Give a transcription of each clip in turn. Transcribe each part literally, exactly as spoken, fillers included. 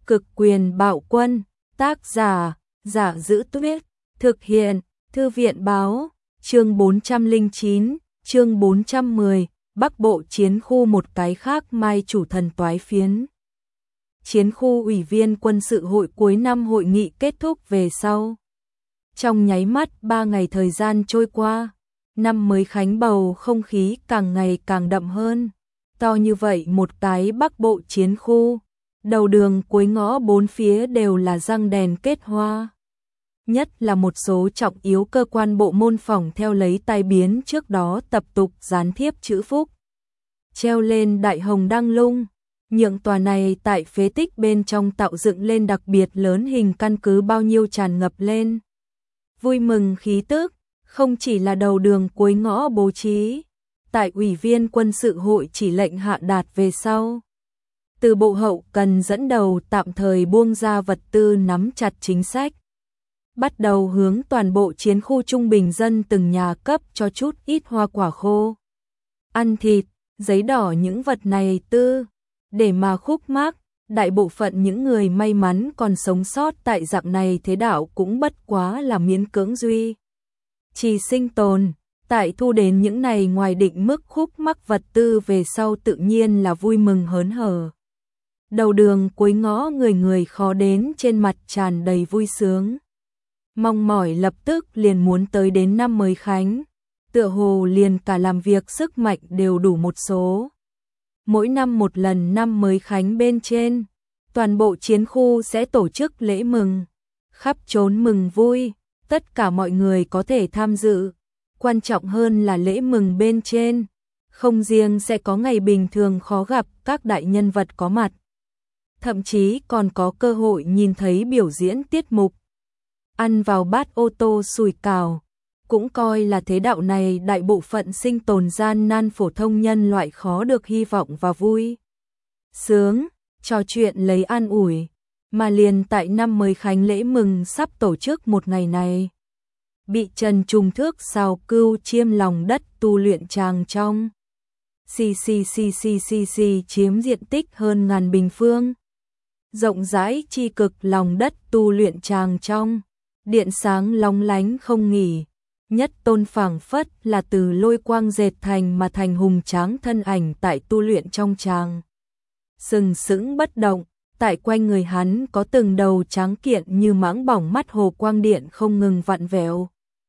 Cực quyền bạo quân, tác giả, Giả Giữ Tuyết, thực hiện, Thư viện báo, chương bốn trăm lẻ chín, chương bốn trăm mười, Bắc Bộ chiến khu một cái khác mai chủ thần toái phiến. Chiến khu ủy viên quân sự hội cuối năm hội nghị kết thúc về sau. Trong nháy mắt ba ngày thời gian trôi qua, năm mới khánh bầu không khí càng ngày càng đậm hơn. To như vậy một cái Bắc Bộ chiến khu, đầu đường cuối ngõ bốn phía đều là răng đèn kết hoa. Nhất là một số trọng yếu cơ quan bộ môn phòng theo lấy tai biến trước đó tập tục dán thiếp chữ phúc, treo lên đại hồng đăng lung, nhượng tòa này tại phế tích bên trong tạo dựng lên đặc biệt lớn hình căn cứ bao nhiêu tràn ngập lên. Vui mừng khí tức, không chỉ là đầu đường cuối ngõ bố trí, tại ủy viên quân sự hội chỉ lệnh hạ đạt về sau. Từ bộ hậu cần dẫn đầu tạm thời buông ra vật tư nắm chặt chính sách. Bắt đầu hướng toàn bộ chiến khu trung bình dân từng nhà cấp cho chút ít hoa quả khô, ăn thịt, giấy đỏ những vật này tư, để mà khúc mắc, đại bộ phận những người may mắn còn sống sót tại dạng này thế đạo cũng bất quá là miễn cưỡng duy chỉ sinh tồn, tại thu đến những này ngoài định mức khúc mắc vật tư về sau tự nhiên là vui mừng hớn hở. Đầu đường cuối ngõ người người khó đến trên mặt tràn đầy vui sướng. Mong mỏi lập tức liền muốn tới đến năm mới khánh, tựa hồ liền cả làm việc sức mạnh đều đủ một số. Mỗi năm một lần năm mới khánh bên trên, toàn bộ chiến khu sẽ tổ chức lễ mừng, khắp trốn mừng vui, tất cả mọi người có thể tham dự. Quan trọng hơn là lễ mừng bên trên, không riêng sẽ có ngày bình thường khó gặp các đại nhân vật có mặt, thậm chí còn có cơ hội nhìn thấy biểu diễn tiết mục. Ăn vào bát ô tô sủi cảo, cũng coi là thế đạo này đại bộ phận sinh tồn gian nan phổ thông nhân loại khó được hy vọng và vui sướng, trò chuyện lấy an ủi, mà liền tại năm mới khánh lễ mừng sắp tổ chức một ngày này. Bị Trần Trùng Thước xào cưu chiêm lòng đất tu luyện tràng trong CCCCCC chiếm diện tích hơn ngàn bình phương. Rộng rãi chi cực lòng đất tu luyện tràng trong, điện sáng long lánh không nghỉ, nhất tôn phảng phất là từ lôi quang dệt thành mà thành hùng tráng thân ảnh tại tu luyện trong tràng. Sừng sững bất động, tại quanh người hắn có từng đầu tráng kiện như mãng bỏng mắt hồ quang điện không ngừng vặn vẹo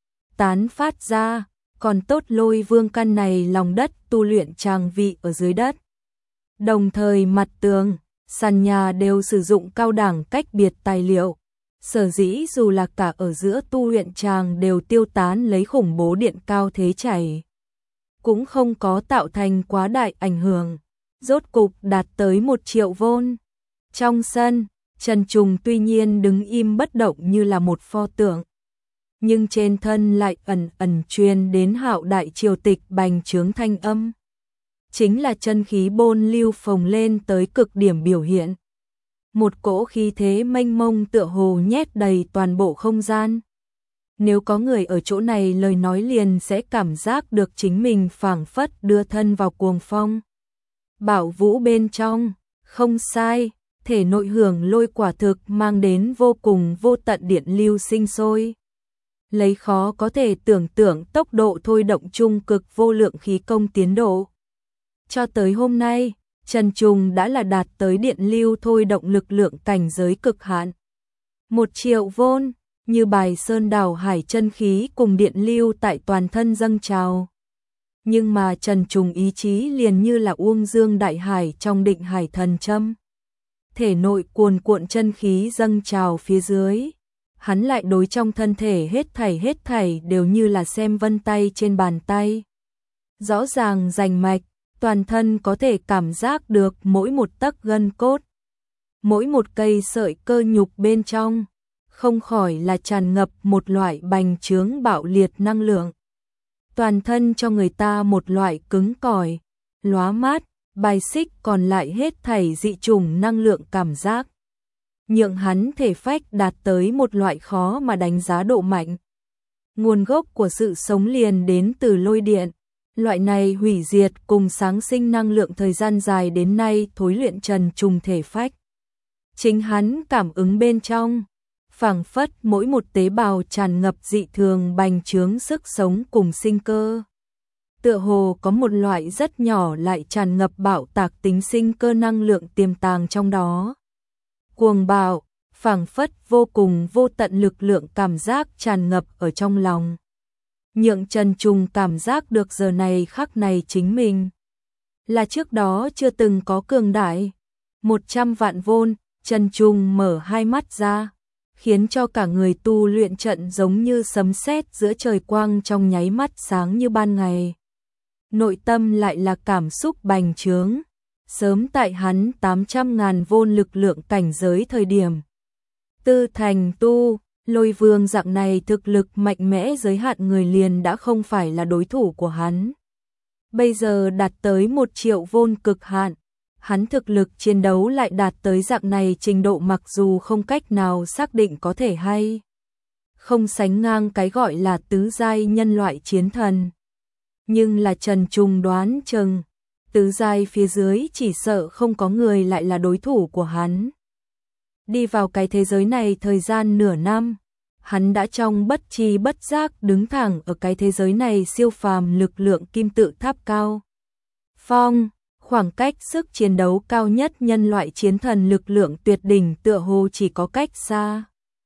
tán phát ra, còn tốt lôi vương căn này lòng đất tu luyện tràng vị ở dưới đất. Đồng thời mặt tường, sàn nhà đều sử dụng cao đẳng cách biệt tài liệu. Sở dĩ dù là cả ở giữa tu luyện tràng đều tiêu tán lấy khủng bố điện cao thế chảy, cũng không có tạo thành quá đại ảnh hưởng, rốt cục đạt tới một triệu vôn. Trong sân, Trần Trùng tuy nhiên đứng im bất động như là một pho tượng, nhưng trên thân lại ẩn ẩn truyền đến hạo đại triều tịch bành trướng thanh âm. Chính là chân khí bôn lưu phồng lên tới cực điểm biểu hiện. Một cỗ khí thế mênh mông tựa hồ nhét đầy toàn bộ không gian. Nếu có người ở chỗ này lời nói liền sẽ cảm giác được chính mình phảng phất đưa thân vào cuồng phong. Bảo vũ bên trong, không sai, thể nội hưởng lôi quả thực mang đến vô cùng vô tận điện lưu sinh sôi. Lấy khó có thể tưởng tượng tốc độ thôi động trung cực vô lượng khí công tiến độ. Cho tới hôm nay, Trần Trùng đã là đạt tới điện lưu thôi động lực lượng cảnh giới cực hạn. Một triệu vôn, như bài sơn đảo hải chân khí cùng điện lưu tại toàn thân dâng trào. Nhưng mà Trần Trùng ý chí liền như là uông dương đại hải trong định hải thần châm. Thể nội cuồn cuộn chân khí dâng trào phía dưới. Hắn lại đối trong thân thể hết thảy hết thảy đều như là xem vân tay trên bàn tay. Rõ ràng rành mạch, toàn thân có thể cảm giác được mỗi một tấc gân cốt, mỗi một cây sợi cơ nhục bên trong, không khỏi là tràn ngập một loại bành trướng bạo liệt năng lượng. Toàn thân cho người ta một loại cứng cỏi, lóa mát, bài xích còn lại hết thảy dị trùng năng lượng cảm giác. Nhượng hắn thể phách đạt tới một loại khó mà đánh giá độ mạnh. Nguồn gốc của sự sống liền đến từ lôi điện. Loại này hủy diệt cùng sáng sinh năng lượng thời gian dài đến nay thối luyện Trần Trùng thể phách. Chính hắn cảm ứng bên trong, phảng phất mỗi một tế bào tràn ngập dị thường bành trướng sức sống cùng sinh cơ. Tựa hồ có một loại rất nhỏ lại tràn ngập bạo tạc tính sinh cơ năng lượng tiềm tàng trong đó. Cuồng bạo, phảng phất vô cùng vô tận lực lượng cảm giác tràn ngập ở trong lòng. Nhượng Trần Trùng cảm giác được giờ này khắc này chính mình là trước đó chưa từng có cường đại. một trăm vạn vôn, Trần Trùng mở hai mắt ra, khiến cho cả người tu luyện trận giống như sấm sét giữa trời quang trong nháy mắt sáng như ban ngày. Nội tâm lại là cảm xúc bành trướng, sớm tại hắn tám trăm ngàn vôn lực lượng cảnh giới thời điểm. Tư thành tu, Lôi Vương dạng này thực lực mạnh mẽ giới hạn người liền đã không phải là đối thủ của hắn. Bây giờ đạt tới một triệu vôn cực hạn, hắn thực lực chiến đấu lại đạt tới dạng này trình độ mặc dù không cách nào xác định có thể hay không sánh ngang cái gọi là tứ giai nhân loại chiến thần. Nhưng là Trần Trùng đoán chừng, tứ giai phía dưới chỉ sợ không có người lại là đối thủ của hắn. Đi vào cái thế giới này thời gian nửa năm, hắn đã trong bất tri bất giác đứng thẳng ở cái thế giới này siêu phàm lực lượng kim tự tháp cao. Phong, khoảng cách sức chiến đấu cao nhất nhân loại chiến thần lực lượng tuyệt đỉnh tựa hồ chỉ có cách xa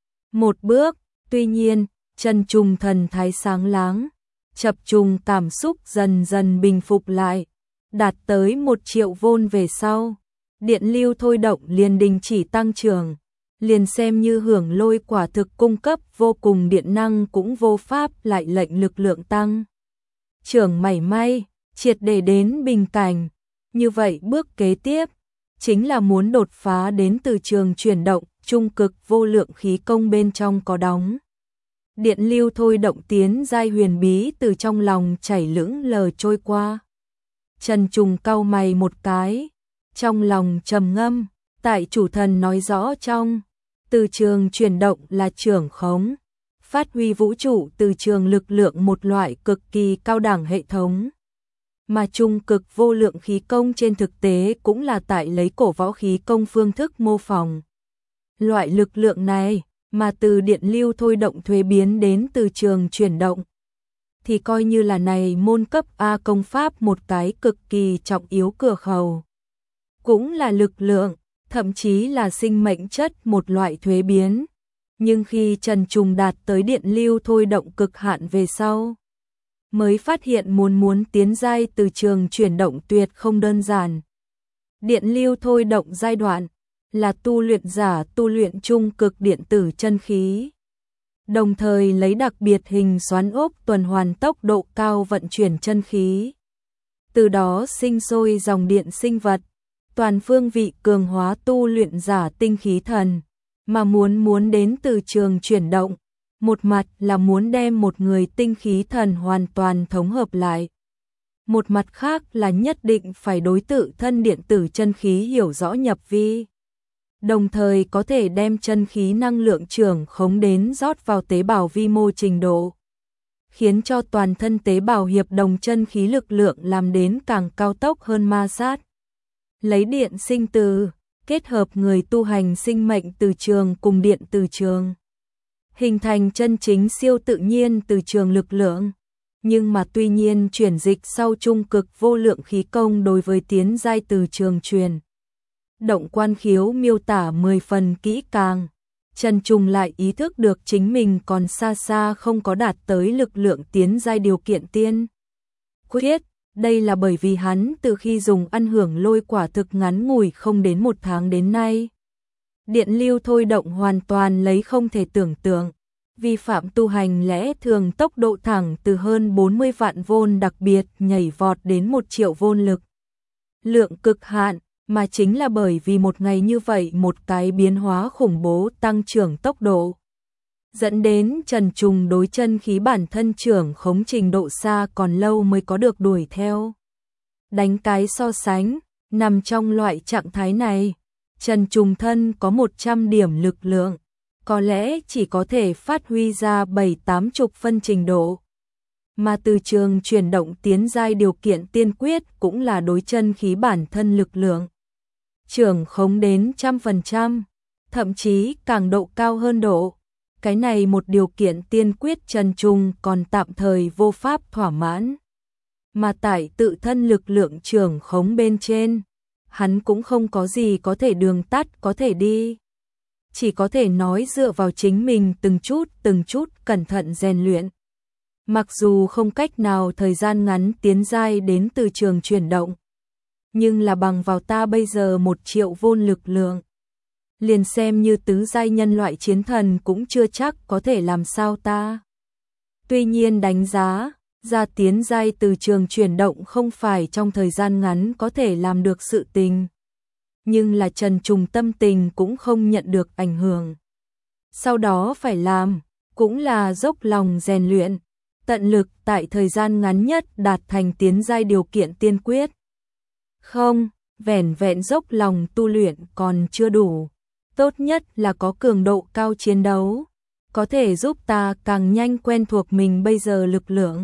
một bước, tuy nhiên, Trần Trùng thần thái sáng láng, chập trùng cảm xúc dần dần bình phục lại, đạt tới một triệu vôn về sau. Điện lưu thôi động liền đình chỉ tăng trưởng, liền xem như hưởng lôi quả thực cung cấp vô cùng điện năng cũng vô pháp lại lệnh lực lượng tăng trưởng mảy may, triệt để đến bình cảnh. Như vậy bước kế tiếp, chính là muốn đột phá đến từ trường chuyển động, trung cực vô lượng khí công bên trong có đóng. Điện lưu thôi động tiến giai huyền bí từ trong lòng chảy lững lờ trôi qua. Trần Trùng cau mày một cái, trong lòng trầm ngâm, tại chủ thần nói rõ trong từ trường chuyển động là trưởng khống, phát huy vũ trụ từ trường lực lượng một loại cực kỳ cao đẳng hệ thống. Mà trung cực vô lượng khí công trên thực tế cũng là tại lấy cổ võ khí công phương thức mô phỏng. Loại lực lượng này, mà từ điện lưu thôi động thuế biến đến từ trường chuyển động, thì coi như là này môn cấp A công pháp một cái cực kỳ trọng yếu cửa khẩu. Cũng là lực lượng, thậm chí là sinh mệnh chất một loại thuế biến. Nhưng khi Trần Trùng đạt tới điện lưu thôi động cực hạn về sau, mới phát hiện muốn muốn tiến giai từ trường chuyển động tuyệt không đơn giản. Điện lưu thôi động giai đoạn là tu luyện giả tu luyện trung cực điện tử chân khí, đồng thời lấy đặc biệt hình xoắn ốc tuần hoàn tốc độ cao vận chuyển chân khí. Từ đó sinh sôi dòng điện sinh vật, toàn phương vị cường hóa tu luyện giả tinh khí thần, mà muốn muốn đến từ trường chuyển động. Một mặt là muốn đem một người tinh khí thần hoàn toàn thống hợp lại. Một mặt khác là nhất định phải đối tự thân điện tử chân khí hiểu rõ nhập vi. Đồng thời có thể đem chân khí năng lượng trưởng khống đến rót vào tế bào vi mô trình độ, khiến cho toàn thân tế bào hiệp đồng chân khí lực lượng làm đến càng cao tốc hơn ma sát. Lấy điện sinh từ, kết hợp người tu hành sinh mệnh từ trường cùng điện từ trường, hình thành chân chính siêu tự nhiên từ trường lực lượng. Nhưng mà tuy nhiên chuyển dịch sau trung cực vô lượng khí công đối với tiến giai từ trường truyền động quan khiếu miêu tả mười phần kỹ càng, Trần Trùng lại ý thức được chính mình còn xa xa không có đạt tới lực lượng tiến giai điều kiện tiên quyết. Đây là bởi vì hắn từ khi dùng ăn hưởng lôi quả thực ngắn ngủi không đến một tháng đến nay, điện lưu thôi động hoàn toàn lấy không thể tưởng tượng, vi phạm tu hành lẽ thường tốc độ thẳng từ hơn bốn mươi vạn vôn đặc biệt nhảy vọt đến một triệu vôn lực lượng cực hạn, mà chính là bởi vì một ngày như vậy một cái biến hóa khủng bố tăng trưởng tốc độ, dẫn đến Trần Trùng đối chân khí bản thân trưởng khống trình độ xa còn lâu mới có được đuổi theo. Đánh cái so sánh, nằm trong loại trạng thái này, Trần Trùng thân có một trăm điểm lực lượng, có lẽ chỉ có thể phát huy ra bảy tám chục phân trình độ. Mà từ trường chuyển động tiến giai điều kiện tiên quyết cũng là đối chân khí bản thân lực lượng trưởng khống đến trăm phần trăm, thậm chí càng độ cao hơn độ. Cái này một điều kiện tiên quyết Trần Trung còn tạm thời vô pháp thỏa mãn. Mà tại tự thân lực lượng trưởng khống bên trên, hắn cũng không có gì có thể đường tắt có thể đi. Chỉ có thể nói dựa vào chính mình từng chút từng chút cẩn thận rèn luyện. Mặc dù không cách nào thời gian ngắn tiến giai đến từ trường chuyển động, nhưng là bằng vào ta bây giờ một triệu vôn lực lượng, liền xem như tứ giai nhân loại chiến thần cũng chưa chắc có thể làm sao ta. Tuy nhiên đánh giá, ra tiến giai từ trường chuyển động không phải trong thời gian ngắn có thể làm được sự tình. Nhưng là Trần Trùng tâm tình cũng không nhận được ảnh hưởng. Sau đó phải làm, cũng là dốc lòng rèn luyện, tận lực tại thời gian ngắn nhất đạt thành tiến giai điều kiện tiên quyết. Không, vẻn vẹn dốc lòng tu luyện còn chưa đủ. Tốt nhất là có cường độ cao chiến đấu, có thể giúp ta càng nhanh quen thuộc mình bây giờ lực lượng.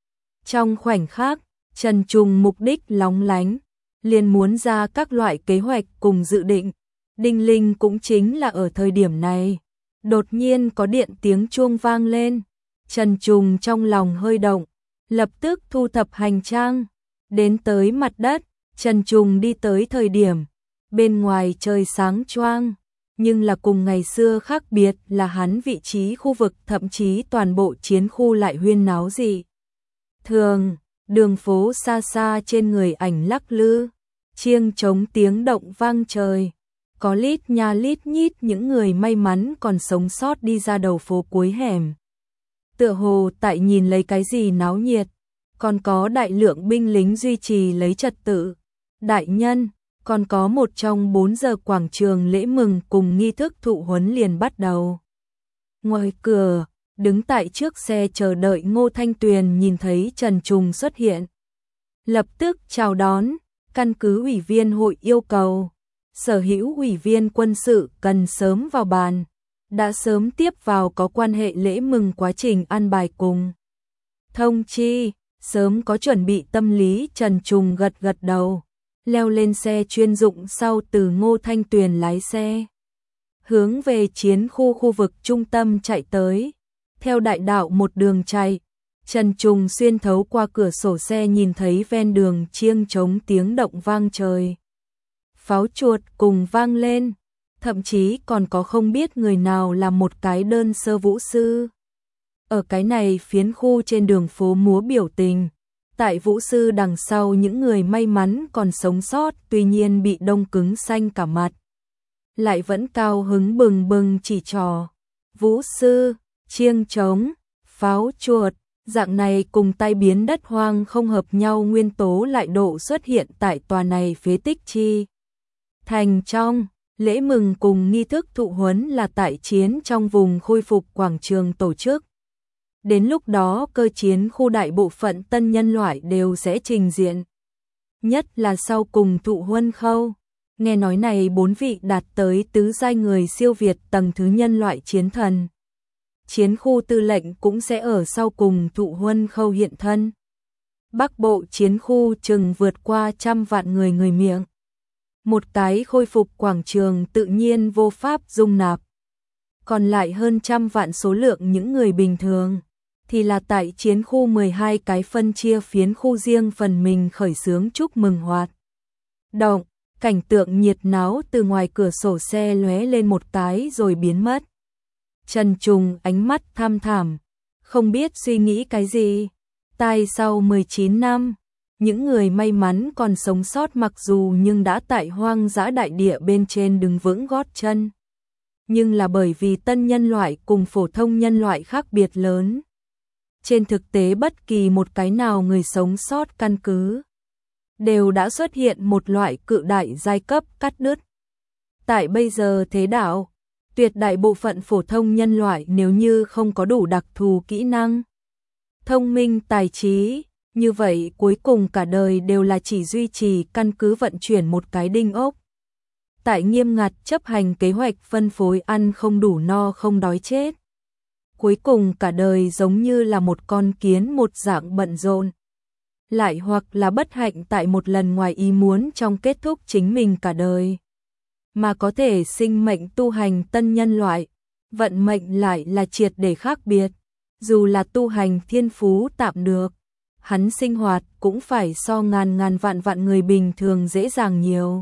Trong khoảnh khắc, Trần Trùng mục đích lóng lánh, liền muốn ra các loại kế hoạch cùng dự định. Đinh linh cũng chính là ở thời điểm này. Đột nhiên có điện tiếng chuông vang lên. Trần Trùng trong lòng hơi động, lập tức thu thập hành trang. Đến tới mặt đất, Trần Trùng đi tới thời điểm. Bên ngoài trời sáng choang, nhưng là cùng ngày xưa khác biệt là hắn vị trí khu vực thậm chí toàn bộ chiến khu lại huyên náo dị. Thường, đường phố xa xa trên người ảnh lắc lư, chiêng trống tiếng động vang trời. Có lít nha lít nhít những người may mắn còn sống sót đi ra đầu phố cuối hẻm. Tựa hồ tại nhìn lấy cái gì náo nhiệt, còn có đại lượng binh lính duy trì lấy trật tự. Đại nhân, còn có một trong bốn giờ quảng trường lễ mừng cùng nghi thức thụ huấn liền bắt đầu. Ngoài cửa, đứng tại trước xe chờ đợi Ngô Thanh Tuyền nhìn thấy Trần Trùng xuất hiện. Lập tức chào đón, căn cứ ủy viên hội yêu cầu. Sở hữu ủy viên quân sự cần sớm vào bàn, đã sớm tiếp vào có quan hệ lễ mừng quá trình an bài cùng. Thông chi, sớm có chuẩn bị tâm lý. Trần Trùng gật gật đầu, leo lên xe chuyên dụng sau từ Ngô Thanh Tuyền lái xe. Hướng về chiến khu khu vực trung tâm chạy tới, theo đại đạo một đường chạy. Trần Trùng xuyên thấu qua cửa sổ xe nhìn thấy ven đường chiêng trống tiếng động vang trời. Pháo chuột cùng vang lên, thậm chí còn có không biết người nào là một cái đơn sơ vũ sư. Ở cái này phiến khu trên đường phố múa biểu tình, tại vũ sư đằng sau những người may mắn còn sống sót tuy nhiên bị đông cứng xanh cả mặt. Lại vẫn cao hứng bừng bừng chỉ trò, vũ sư, chiêng trống, pháo chuột, dạng này cùng tai biến đất hoang không hợp nhau nguyên tố lại độ xuất hiện tại tòa này phế tích chi. Thành trong, lễ mừng cùng nghi thức thụ huấn là tại chiến trong vùng khôi phục quảng trường tổ chức. Đến lúc đó cơ chiến khu đại bộ phận tân nhân loại đều sẽ trình diện. Nhất là sau cùng thụ huân khâu. Nghe nói này bốn vị đạt tới tứ giai người siêu việt tầng thứ nhân loại chiến thần. Chiến khu tư lệnh cũng sẽ ở sau cùng thụ huân khâu hiện thân. Bắc bộ chiến khu chừng vượt qua trăm vạn người người miệng. Một cái khôi phục quảng trường tự nhiên vô pháp dung nạp. Còn lại hơn trăm vạn số lượng những người bình thường, thì là tại chiến khu mười hai cái phân chia phiến khu riêng phần mình khởi xướng chúc mừng hoạt động. Cảnh tượng nhiệt náo từ ngoài cửa sổ xe lóe lên một cái rồi biến mất. Trần Trùng ánh mắt tham thảm, không biết suy nghĩ cái gì. Tai sau mười chín năm, những người may mắn còn sống sót mặc dù nhưng đã tại hoang dã đại địa bên trên đứng vững gót chân. Nhưng là bởi vì tân nhân loại cùng phổ thông nhân loại khác biệt lớn. Trên thực tế bất kỳ một cái nào người sống sót căn cứ đều đã xuất hiện một loại cự đại giai cấp cắt đứt. Tại bây giờ thế đạo, tuyệt đại bộ phận phổ thông nhân loại nếu như không có đủ đặc thù kỹ năng, thông minh tài trí, như vậy cuối cùng cả đời đều là chỉ duy trì căn cứ vận chuyển một cái đinh ốc. Tại nghiêm ngặt chấp hành kế hoạch phân phối ăn không đủ no không đói chết. Cuối cùng cả đời giống như là một con kiến một dạng bận rộn. Lại hoặc là bất hạnh tại một lần ngoài ý muốn trong kết thúc chính mình cả đời. mà có thể sinh mệnh tu hành tân nhân loại, vận mệnh lại là triệt để khác biệt. Dù là tu hành thiên phú tạm được, hắn sinh hoạt cũng phải so ngàn ngàn vạn vạn người bình thường dễ dàng nhiều.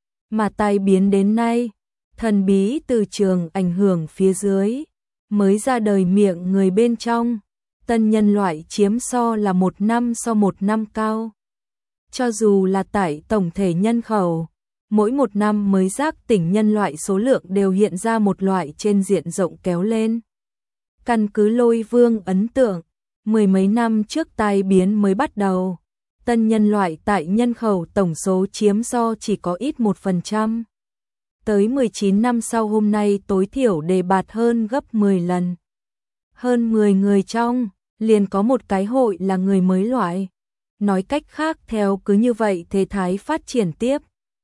Mà tai biến đến nay, thần bí từ trường ảnh hưởng phía dưới, mới ra đời miệng người bên trong, tân nhân loại chiếm so là một năm so một năm cao. Cho dù là tại tổng thể nhân khẩu, mỗi một năm mới giác tỉnh nhân loại số lượng đều hiện ra một loại trên diện rộng kéo lên. Căn cứ Lôi Vương ấn tượng, mười mấy năm trước tai biến mới bắt đầu, tân nhân loại tại nhân khẩu tổng số chiếm so chỉ có ít một phần trăm. Tới mười chín năm sau hôm nay tối thiểu đề bạt hơn gấp mười lần. Hơn mười người trong, liền có một cái hội là người mới loại. Nói cách khác theo cứ như vậy thế thái phát triển tiếp.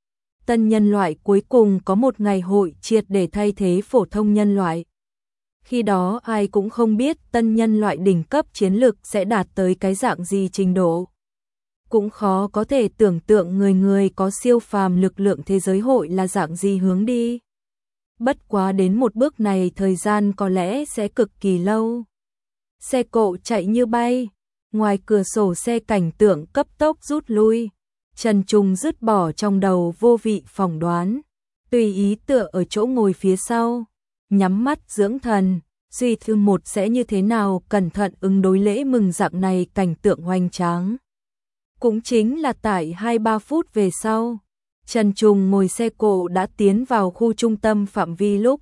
Tân nhân loại cuối cùng có một ngày hội triệt để thay thế phổ thông nhân loại. Khi đó ai cũng không biết tân nhân loại đỉnh cấp chiến lực sẽ đạt tới cái dạng gì trình độ. Cũng khó có thể tưởng tượng người người có siêu phàm lực lượng thế giới hội là dạng gì hướng đi. Bất quá đến một bước này thời gian có lẽ sẽ cực kỳ lâu. Xe cộ chạy như bay, ngoài cửa sổ xe cảnh tượng cấp tốc rút lui. Trần Trung dứt bỏ trong đầu vô vị phỏng đoán, tùy ý tựa ở chỗ ngồi phía sau, nhắm mắt dưỡng thần, suy thư một sẽ như thế nào cẩn thận ứng đối lễ mừng dạng này cảnh tượng hoành tráng. Cũng chính là tại hai ba phút về sau, Trần Trung ngồi xe cộ đã tiến vào khu trung tâm phạm vi lúc.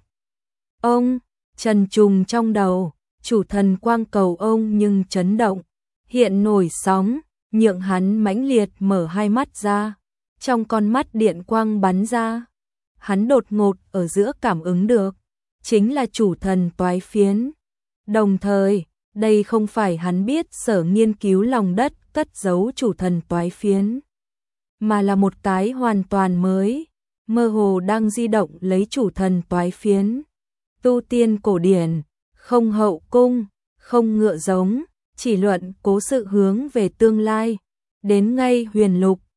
Ông, Trần Trung trong đầu, chủ thần quang cầu ông nhưng chấn động, hiện nổi sóng, nhượng hắn mãnh liệt mở hai mắt ra, trong con mắt điện quang bắn ra. Hắn đột ngột ở giữa cảm ứng được, chính là chủ thần toái phiến. Đồng thời, đây không phải hắn biết sở nghiên cứu lòng đất cất giấu chủ thần toái phiến, mà là một cái hoàn toàn mới, mơ hồ đang di động lấy chủ thần toái phiến. Tu tiên cổ điển, không hậu cung, không ngựa giống, chỉ luận cố sự hướng về tương lai, đến ngay huyền lục,